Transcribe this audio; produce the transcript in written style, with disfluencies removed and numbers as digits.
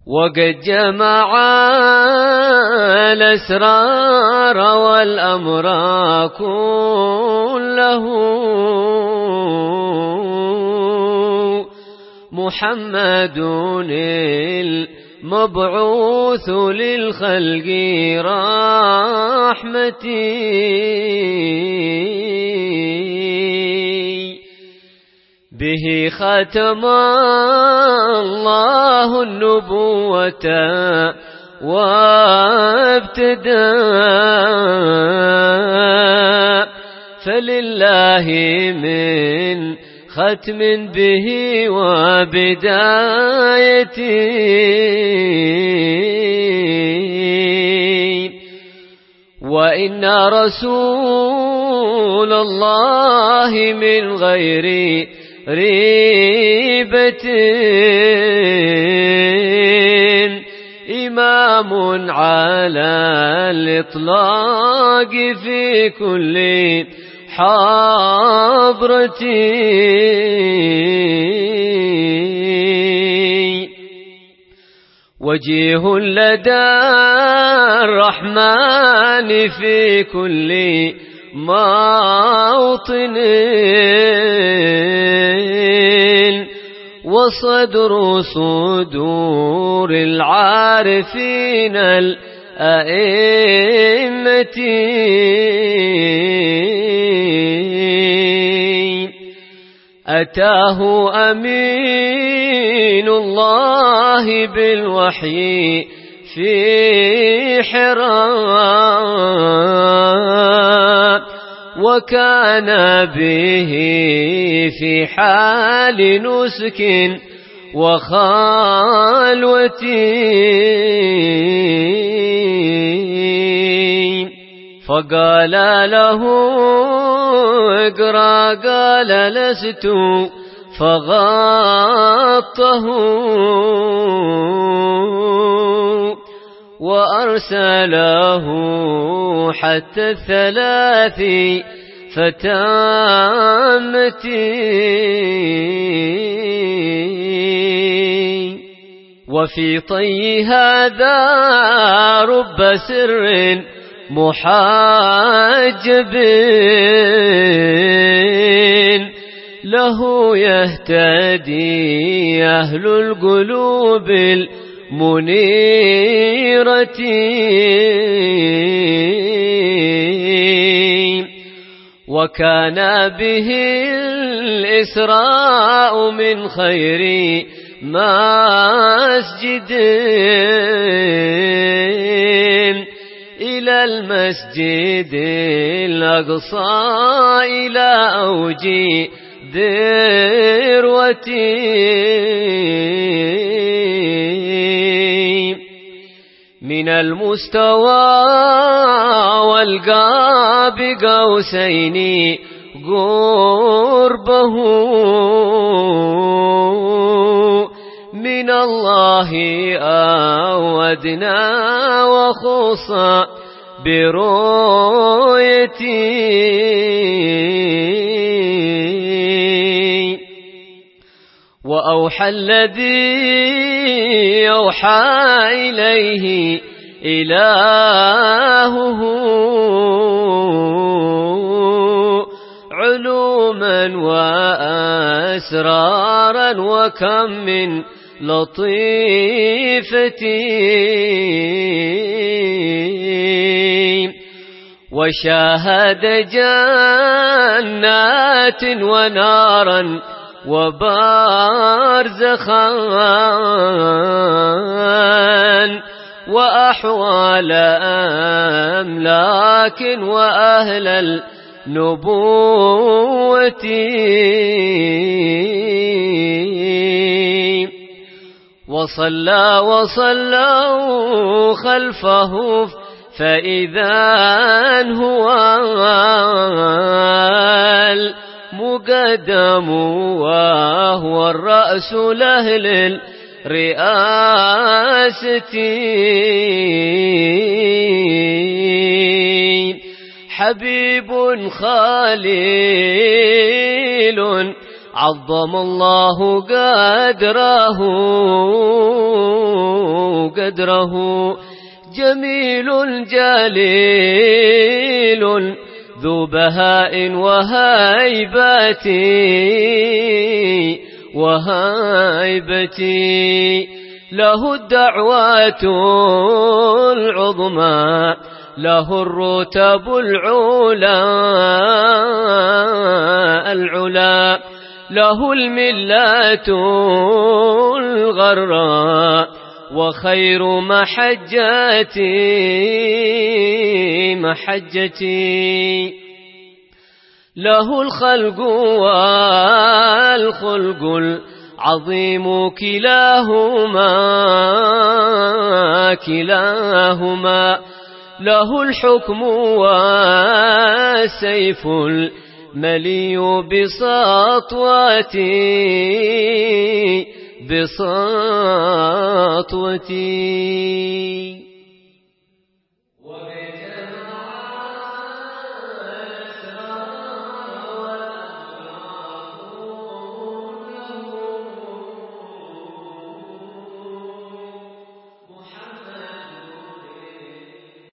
وقد جمع الأسرار والأمر كله محمد المبعوث للخلق رحمتي به ختم الله النبوة وابتدى فلله من ختم به وبدايتي وإن رسول الله من غير ريبة إمام على الإطلاق في كل حاضرتي وجيه لدى الرحمن في كل موطن وصدر صدور العارفين الأئمة أتاه أمين الله بالوحي في حراء وكان به في حال نسك وخالوة فقال له اقرأ قال لست فغطه وأرسله حتى الثلاث فتامتي وفي طي هذا رب سر محاجب له يهتدي أهل القلوب المنيرة وكان به الإسراء من خير مسجد إلى المسجد الأقصى إلى أوجي ذروتي من المستوى والقاب قوسين قربه من الله أودنا وخصا برؤيتي وأوحى الذي أوحى إليه إلهه علوما وأسرارا وكم من لطيفتي وشاهد جنات ونارا وبارزخا وأحوال أملاك وأهل النبوة وصلى وصلوا خلفه فإذا هو المقدم وهو الرأس لأهل الرئاسة حبيب خليل عظم الله قدره قدره جميل جليل ذو بهاء وهيبة له الدعوات العظمى له الرتب العلا له الملة الغراء وخير محجتي له الخلق والخلق العظيم كلاهما له الحكم والسيف الملي بسطوتي